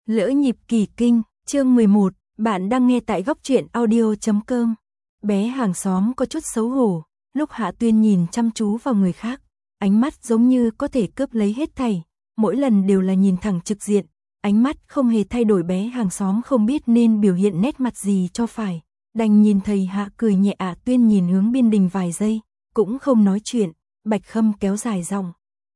Lỡ nhịp kỳ kinh, chương 11, bạn đang nghe tại góc truyện audio.com. Bé hàng xóm có chút xấu hổ, lúc Hạ Tuyên nhìn chăm chú vào người khác, ánh mắt giống như có thể cướp lấy hết thảy, mỗi lần đều là nhìn thẳng trực diện, ánh mắt không hề thay đổi. Bé hàng xóm không biết nên biểu hiện nét mặt gì cho phải, đành nhìn thầy Hạ cười nhẹ. Hạ Tuyên nhìn Hướng Biên Đình vài giây, cũng không nói chuyện. Bạch Khâm kéo dài giọng.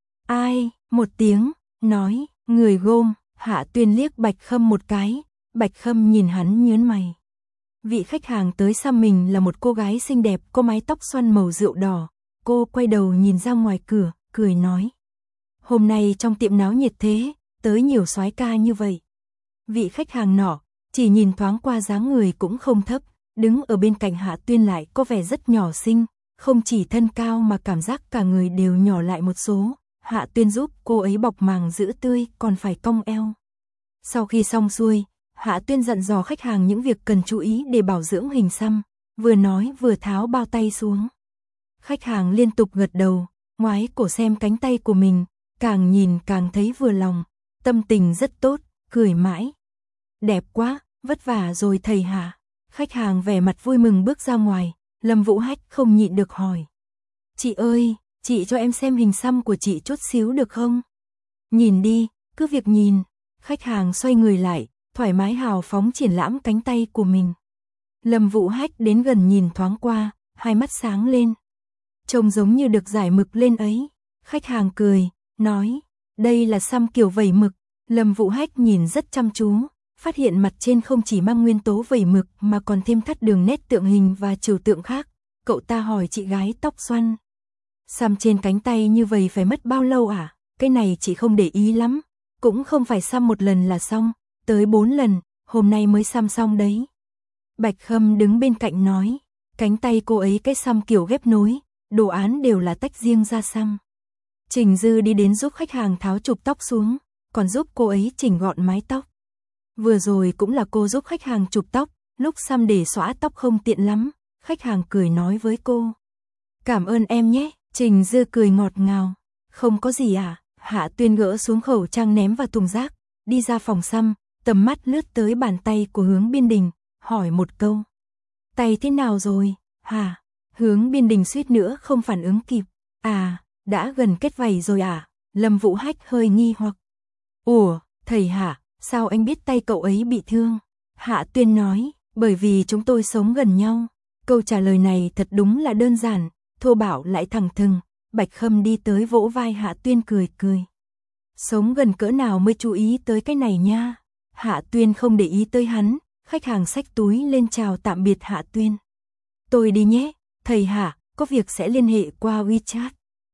Ai, một tiếng, nói, người gôm. Hạ Tuyên liếc Bạch Khâm một cái, Bạch Khâm nhìn hắn nhớn mày. Vị khách hàng tới xăm mình là một cô gái xinh đẹp có mái tóc xoăn màu rượu đỏ, cô quay đầu nhìn ra ngoài cửa, cười nói. Hôm nay trong tiệm náo nhiệt thế, tới nhiều soái ca như vậy. Vị khách hàng nọ, chỉ nhìn thoáng qua dáng người cũng không thấp, đứng ở bên cạnh Hạ Tuyên lại có vẻ rất nhỏ xinh, không chỉ thân cao mà cảm giác cả người đều nhỏ lại một số. Hạ Tuyên giúp cô ấy bọc màng giữ tươi, còn phải cong eo. Sau khi xong xuôi, Hạ Tuyên dặn dò khách hàng những việc cần chú ý để bảo dưỡng hình xăm, vừa nói vừa tháo bao tay xuống. Khách hàng liên tục gật đầu, ngoái cổ xem cánh tay của mình, càng nhìn càng thấy vừa lòng, tâm tình rất tốt, cười mãi. Đẹp quá, vất vả rồi thầy Hạ. Khách hàng vẻ mặt vui mừng bước ra ngoài, Lâm Vũ Hách không nhịn được hỏi. Chị ơi, chị cho em xem hình xăm của chị chút xíu được không? Nhìn đi, cứ việc nhìn. Khách hàng xoay người lại, thoải mái hào phóng triển lãm cánh tay của mình. Lâm Vũ Hách đến gần nhìn thoáng qua, hai mắt sáng lên. Trông giống như được giải mực lên ấy. Khách hàng cười, nói, đây là xăm kiểu vẩy mực. Lâm Vũ Hách nhìn rất chăm chú, phát hiện mặt trên không chỉ mang nguyên tố vẩy mực mà còn thêm thắt đường nét tượng hình và trừu tượng khác. Cậu ta hỏi chị gái tóc xoăn. Xăm trên cánh tay như vậy phải mất bao lâu à? Cái này chị không để ý lắm. Cũng không phải xăm một lần là xong, tới 4 lần, hôm nay mới xăm xong đấy. Bạch Khâm đứng bên cạnh nói, cánh tay cô ấy cái xăm kiểu ghép nối, đồ án đều là tách riêng ra xăm. Trình Dư đi đến giúp khách hàng tháo trục tóc xuống, còn giúp cô ấy chỉnh gọn mái tóc. Vừa rồi cũng là cô giúp khách hàng chụp tóc, lúc xăm để xõa tóc không tiện lắm, khách hàng cười nói với cô. Cảm ơn em nhé. Trình Dư cười ngọt ngào. Không có gì à? Hạ Tuyên gỡ xuống khẩu trang ném vào thùng rác, đi ra phòng xăm, tầm mắt lướt tới bàn tay của Hướng Biên Đình, hỏi một câu. Tay thế nào rồi? Hả? Hướng Biên Đình suýt nữa không phản ứng kịp. À, đã gần kết vảy rồi à? Lâm Vũ Hách hơi nghi hoặc. Ủa, thầy Hạ, sao anh biết tay cậu ấy bị thương? Hạ Tuyên nói, bởi vì chúng tôi sống gần nhau. Câu trả lời này thật đúng là đơn giản, thô bạo lại thẳng thừng. Bạch Khâm đi tới vỗ vai Hạ Tuyên cười cười. Sống gần cỡ nào mới chú ý tới cái này nha. Hạ Tuyên không để ý tới hắn, khách hàng xách túi lên chào tạm biệt Hạ Tuyên. Tôi đi nhé, thầy Hạ, có việc sẽ liên hệ qua WeChat.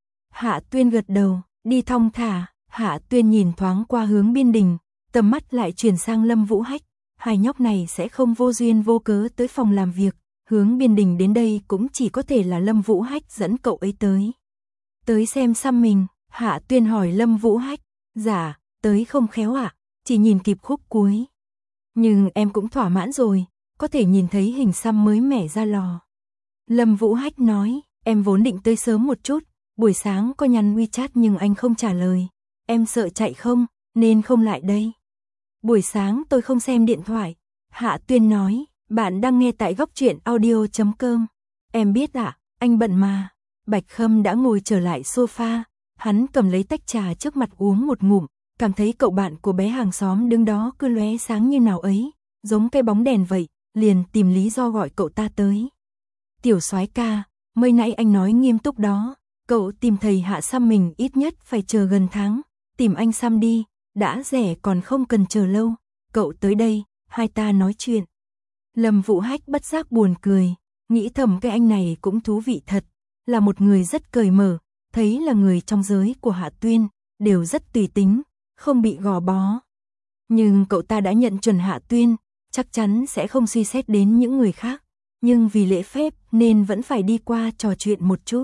Hạ Tuyên gật đầu, đi thong thả. Hạ Tuyên nhìn thoáng qua Hướng Biên Đình, tầm mắt lại chuyển sang Lâm Vũ Hách. Hai nhóc này sẽ không vô duyên vô cớ tới phòng làm việc. Hướng Biên Đình đến đây cũng chỉ có thể là Lâm Vũ Hách dẫn cậu ấy tới. Tới xem xăm mình, Hạ Tuyên hỏi Lâm Vũ Hách. Dạ, tới không khéo ạ, chỉ nhìn kịp khúc cuối. Nhưng em cũng thỏa mãn rồi, có thể nhìn thấy hình xăm mới mẻ ra lò. Lâm Vũ Hách nói, em vốn định tới sớm một chút, buổi sáng có nhắn WeChat nhưng anh không trả lời. Em sợ chạy không, nên không lại đây. Buổi sáng tôi không xem điện thoại. Hạ Tuyên nói, bạn đang nghe tại góc truyện audio.com. Em biết ạ, anh bận mà. Bạch Khâm đã ngồi trở lại sofa, hắn cầm lấy tách trà trước mặt uống một ngụm, cảm thấy cậu bạn của bé hàng xóm đứng đó cứ lóe sáng như nào ấy, giống cái bóng đèn vậy, liền tìm lý do gọi cậu ta tới. Tiểu soái ca, mới nãy anh nói nghiêm túc đó, cậu tìm thầy Hạ xăm mình ít nhất phải chờ gần tháng, tìm anh xăm đi, đã rẻ còn không cần chờ lâu, cậu tới đây, hai ta nói chuyện. Lâm Vũ Hách bất giác buồn cười, nghĩ thầm cái anh này cũng thú vị thật, là một người rất cởi mở, thấy là người trong giới của Hạ Tuyên, đều rất tùy tính, không bị gò bó. Nhưng cậu ta đã nhận chuẩn Hạ Tuyên, chắc chắn sẽ không suy xét đến những người khác, nhưng vì lễ phép nên vẫn phải đi qua trò chuyện một chút.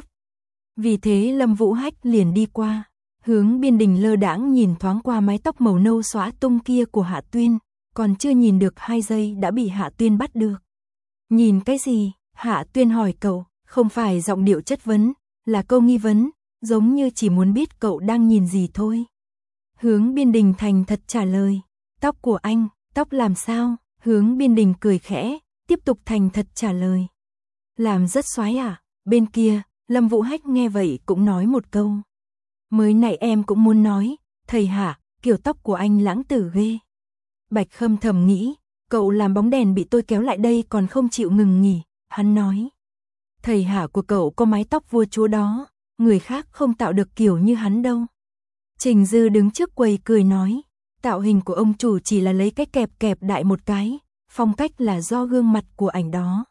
Vì thế Lâm Vũ Hách liền đi qua, Hướng Biên Đình lơ đãng nhìn thoáng qua mái tóc màu nâu xõa tung kia của Hạ Tuyên, còn chưa nhìn được 2 giây đã bị Hạ Tuyên bắt được. Nhìn cái gì? Hạ Tuyên hỏi cậu, không phải giọng điệu chất vấn, là câu nghi vấn, giống như chỉ muốn biết cậu đang nhìn gì thôi. Hướng Biên Đình thành thật trả lời, Tóc của anh, tóc làm sao? Hướng Biên Đình cười khẽ, tiếp tục thành thật trả lời. Làm rất xoái à? Bên kia, Lâm Vũ Hách nghe vậy cũng nói một câu. Mới nãy em cũng muốn nói, thầy Hạ, kiểu tóc của anh lãng tử ghê. Bạch Khâm thầm nghĩ, cậu làm bóng đèn bị tôi kéo lại đây còn không chịu ngừng nghỉ, hắn nói. Thầy Hạ của cậu có mái tóc vua chúa đó, người khác không tạo được kiểu như hắn đâu. Trình Dư đứng trước quầy cười nói, tạo hình của ông chủ chỉ là lấy cái kẹp kẹp đại một cái, phong cách là do gương mặt của ảnh đó.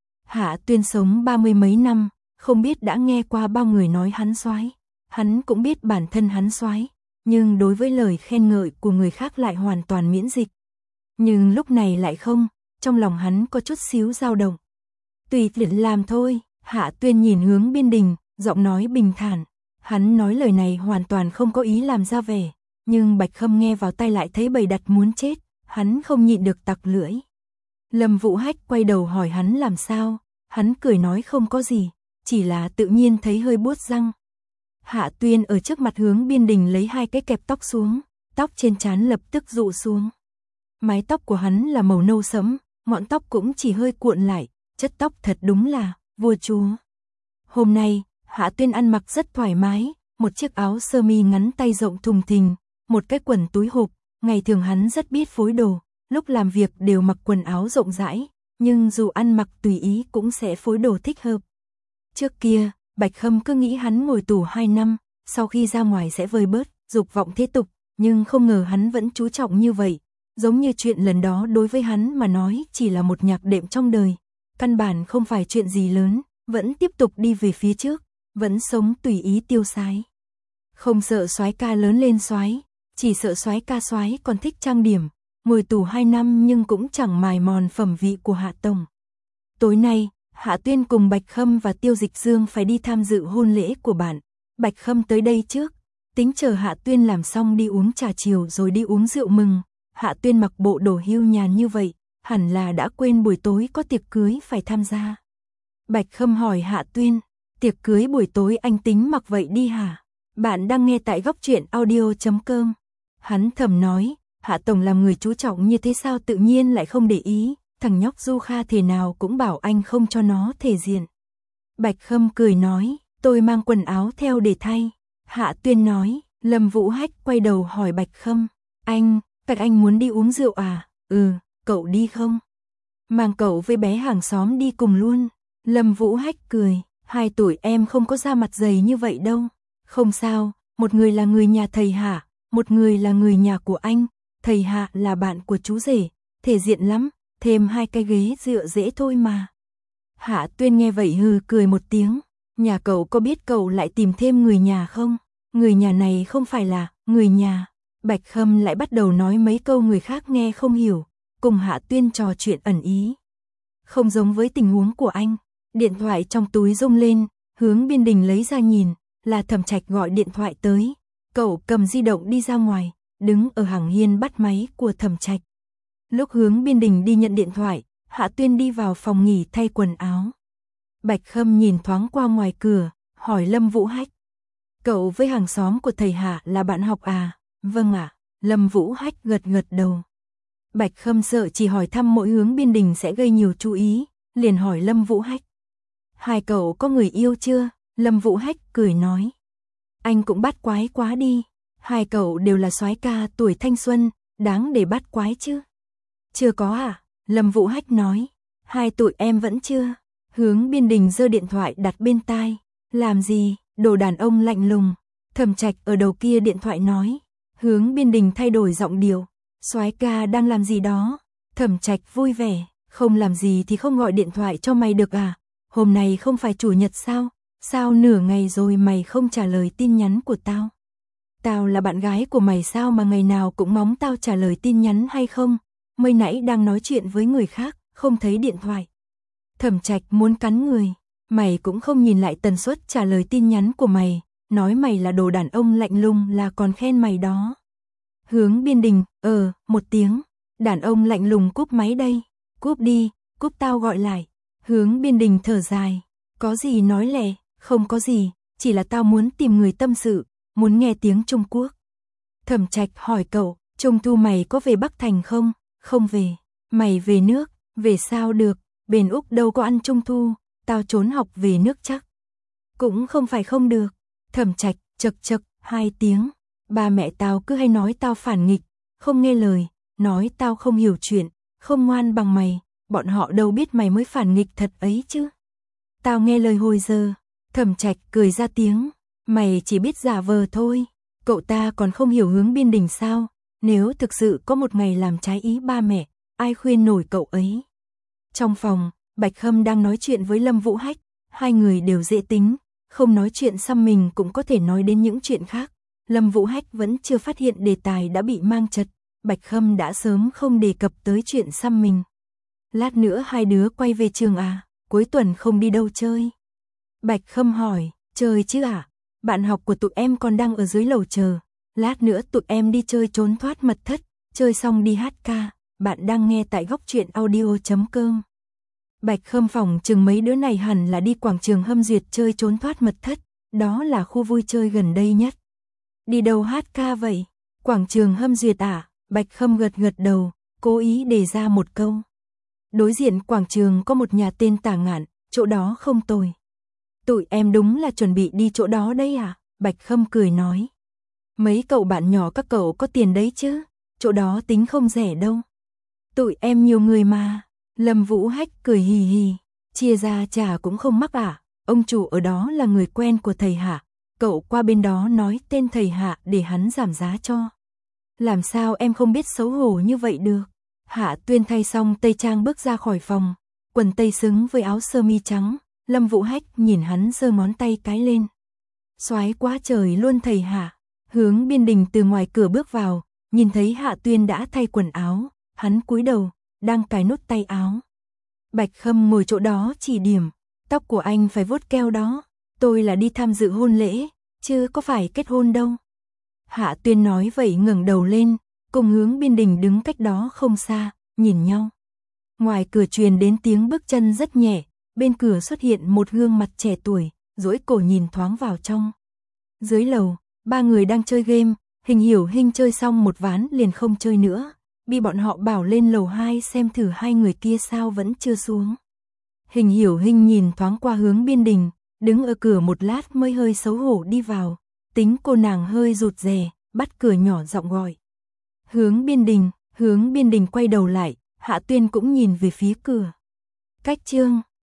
Hạ Tuyên sống 30 mấy năm, không biết đã nghe qua bao người nói hắn soái. Hắn cũng biết bản thân hắn soái, nhưng đối với lời khen ngợi của người khác lại hoàn toàn miễn dịch. Nhưng lúc này lại không, trong lòng hắn có chút xíu dao động. Tùy tiện làm thôi, Hạ Tuyên nhìn Hướng Biên Đình, giọng nói bình thản. Hắn nói lời này hoàn toàn không có ý làm ra vẻ, nhưng Bạch Khâm nghe vào tai lại thấy bầy đặt muốn chết, hắn không nhịn được tặc lưỡi. Lâm Vũ Hách quay đầu hỏi hắn làm sao, hắn cười nói không có gì, chỉ là tự nhiên thấy hơi buốt răng. Hạ Tuyên ở trước mặt Hướng Biên Đình lấy hai cái kẹp tóc xuống, tóc trên trán lập tức rụ xuống. Mái tóc của hắn là màu nâu sẫm, ngọn tóc cũng chỉ hơi cuộn lại, chất tóc thật đúng là vua chúa. Hôm nay, Hạ Tuyên ăn mặc rất thoải mái, một chiếc áo sơ mi ngắn tay rộng thùng thình, một cái quần túi hộp, ngày thường hắn rất biết phối đồ, lúc làm việc đều mặc quần áo rộng rãi, nhưng dù ăn mặc tùy ý cũng sẽ phối đồ thích hợp. Trước kia, Bạch Khâm cứ nghĩ hắn ngồi tù 2 năm, sau khi ra ngoài sẽ vơi bớt dục vọng thế tục, nhưng không ngờ hắn vẫn chú trọng như vậy, giống như chuyện lần đó đối với hắn mà nói chỉ là một nhạc đệm trong đời, căn bản không phải chuyện gì lớn, vẫn tiếp tục đi về phía trước, vẫn sống tùy ý tiêu sái. Không sợ soái ca lớn lên soái, chỉ sợ soái ca soái còn thích trang điểm, ngồi tù 2 năm nhưng cũng chẳng mài mòn phẩm vị của Hạ tổng. Tối nay, Hạ Tuyên cùng Bạch Khâm và Tiêu Dịch Dương phải đi tham dự hôn lễ của bạn. Bạch Khâm tới đây trước, tính chờ Hạ Tuyên làm xong đi uống trà chiều rồi đi uống rượu mừng. Hạ Tuyên mặc bộ đồ hưu nhàn như vậy, hẳn là đã quên buổi tối có tiệc cưới phải tham gia. Bạch Khâm hỏi Hạ Tuyên, tiệc cưới buổi tối anh tính mặc vậy đi hả? Bạn đang nghe tại góc truyện audio.com. Hắn thầm nói, Hạ tổng làm người chú trọng như thế sao tự nhiên lại không để ý, thằng nhóc Du Kha thế nào cũng bảo anh không cho nó thể diện. Bạch Khâm cười nói, tôi mang quần áo theo để thay. Hạ Tuyên nói, Lâm Vũ Hách quay đầu hỏi Bạch Khâm, các anh muốn đi uống rượu à? Ừ, cậu đi không? Mang cậu với bé hàng xóm đi cùng luôn. Lâm Vũ Hách cười, 2 tuổi em không có da mặt dày như vậy đâu. Không sao, một người là người nhà thầy Hạ, một người là người nhà của anh. Thầy Hạ là bạn của chú rể, thể diện lắm, thêm 2 cái ghế dựa dễ thôi mà. Hạ Tuyên nghe vậy hừ cười một tiếng, nhà cậu có biết cậu lại tìm thêm người nhà không? Người nhà này không phải là người nhà. Bạch Khâm lại bắt đầu nói mấy câu người khác nghe không hiểu, cùng Hạ Tuyên trò chuyện ẩn ý. Không giống với tình huống của anh, điện thoại trong túi rung lên, Hướng Biên Đình lấy ra nhìn, là Thẩm Trạch gọi điện thoại tới. Cậu cầm di động đi ra ngoài, đứng ở hàng hiên bắt máy của Thẩm Trạch. Lúc Hướng Biên Đình đi nhận điện thoại, Hạ Tuyên đi vào phòng nghỉ thay quần áo. Bạch Khâm nhìn thoáng qua ngoài cửa, hỏi Lâm Vũ Hách. Cậu với hàng xóm của thầy Hạ là bạn học à? Vâng ạ, Lâm Vũ Hách gật đầu. Bạch Khâm sợ chỉ hỏi thăm mỗi Hướng Biên Đình sẽ gây nhiều chú ý, liền hỏi Lâm Vũ Hách. 2 cậu có người yêu chưa? Lâm Vũ Hách cười nói. Anh cũng bắt quái quá đi, 2 cậu đều là soái ca tuổi thanh xuân, đáng để bắt quái chứ. Chưa có à? Lâm Vũ Hách nói. 2 tuổi em vẫn chưa. Hướng Biên Đình giơ điện thoại đặt bên tai. Làm gì? Đồ đàn ông lạnh lùng. Thẩm Trạch ở đầu kia điện thoại nói. Hướng Biên Đình thay đổi giọng điệu. Soái ca đang làm gì đó? Thẩm Trạch vui vẻ. Không làm gì thì không gọi điện thoại cho mày được à? Hôm nay không phải chủ nhật sao? Sao nửa ngày rồi mày không trả lời tin nhắn của tao? Tao là bạn gái của mày sao mà ngày nào cũng móng tao trả lời tin nhắn hay không? Mới nãy đang nói chuyện với người khác, không thấy điện thoại. Thẩm Trạch muốn cắn người. Mày cũng không nhìn lại tần suất trả lời tin nhắn của mày, nói mày là đồ đàn ông lạnh lùng là còn khen mày đó. Hướng Biên Đình, một tiếng. Đàn ông lạnh lùng cúp máy đây. Cúp đi, cúp tao gọi lại. Hướng Biên Đình thở dài. Có gì nói lẹ, không có gì, chỉ là tao muốn tìm người tâm sự, muốn nghe tiếng Trung Quốc. Thẩm Trạch hỏi cậu, Trung thu mày có về Bắc Thành không? Không về. Mày về nước, về sao được, bên Úc đâu có ăn Trung thu, tao trốn học về nước chắc. Cũng không phải không được. Thẩm Trạch, chậc chậc, 2 tiếng. Ba mẹ tao cứ hay nói tao phản nghịch, không nghe lời, nói tao không hiểu chuyện, không ngoan bằng mày, bọn họ đâu biết mày mới phản nghịch thật ấy chứ. Tao nghe lời hồi giờ. Thẩm Trạch cười ra tiếng, mày chỉ biết giả vờ thôi, cậu ta còn không hiểu Hướng Biên Đình sao, nếu thực sự có một ngày làm trái ý ba mẹ, ai khuyên nổi cậu ấy. Trong phòng, Bạch Khâm đang nói chuyện với Lâm Vũ Hách, hai người đều dễ tính, không nói chuyện xăm mình cũng có thể nói đến những chuyện khác. Lâm Vũ Hách vẫn chưa phát hiện đề tài đã bị mang chật, Bạch Khâm đã sớm không đề cập tới chuyện xăm mình. Lát nữa hai đứa quay về trường à, cuối tuần không đi đâu chơi. Bạch Khâm hỏi, chơi chứ à, bạn học của tụi em còn đang ở dưới lầu chờ, lát nữa tụi em đi chơi trốn thoát mật thất, chơi xong đi hát ca, bạn đang nghe tại góc truyện audio.com. Bạch Khâm phỏng chừng mấy đứa này hẳn là đi quảng trường Hâm Duyệt chơi trốn thoát mật thất, đó là khu vui chơi gần đây nhất. Đi đâu hát ca vậy? Quảng trường Hâm Duyệt à? Bạch Khâm gật gật đầu, cố ý đề ra một câu. Đối diện quảng trường có một nhà tên Tả Ngạn, chỗ đó không tồi. Tụi em đúng là chuẩn bị đi chỗ đó đấy à? Bạch Khâm cười nói. Mấy cậu bạn nhỏ các cậu có tiền đấy chứ, chỗ đó tính không rẻ đâu. Tụi em nhiều người mà. Lâm Vũ Hách cười hì hì, chia ra trả cũng không mắc à, ông chủ ở đó là người quen của thầy Hạ, cậu qua bên đó nói tên thầy Hạ để hắn giảm giá cho. Làm sao em không biết xấu hổ như vậy được? Hạ Tuyên thay xong tây trang bước ra khỏi phòng, quần tây xứng với áo sơ mi trắng, Lâm Vũ Hách nhìn hắn giơ ngón tay cái lên. Soái quá trời luôn thầy Hạ. Hướng Biên Đình từ ngoài cửa bước vào, nhìn thấy Hạ Tuyên đã thay quần áo, hắn cúi đầu, đang cài nút tay áo. Bạch Khâm ngồi chỗ đó chỉ điểm, tóc của anh phải vuốt keo đó, tôi là đi tham dự hôn lễ, chứ có phải kết hôn đâu. Hạ Tuyên nói vậy ngẩng đầu lên, cùng Hướng Biên Đình đứng cách đó không xa, nhìn nhau. Ngoài cửa truyền đến tiếng bước chân rất nhẹ, bên cửa xuất hiện một gương mặt trẻ tuổi, duỗi cổ nhìn thoáng vào trong. Dưới lầu, ba người đang chơi game, Hình Hiểu Hinh chơi xong một ván liền không chơi nữa, bị bọn họ bảo lên lầu 2 xem thử hai người kia sao vẫn chưa xuống. Hình Hiểu Hinh nhìn thoáng qua Hướng Biên Đình, đứng ở cửa một lát mới hơi xấu hổ đi vào, tính cô nàng hơi rụt rè, bắt cửa nhỏ giọng gọi. Hướng Biên Đình quay đầu lại, Hạ Tuyên cũng nhìn về phía cửa. Cách chương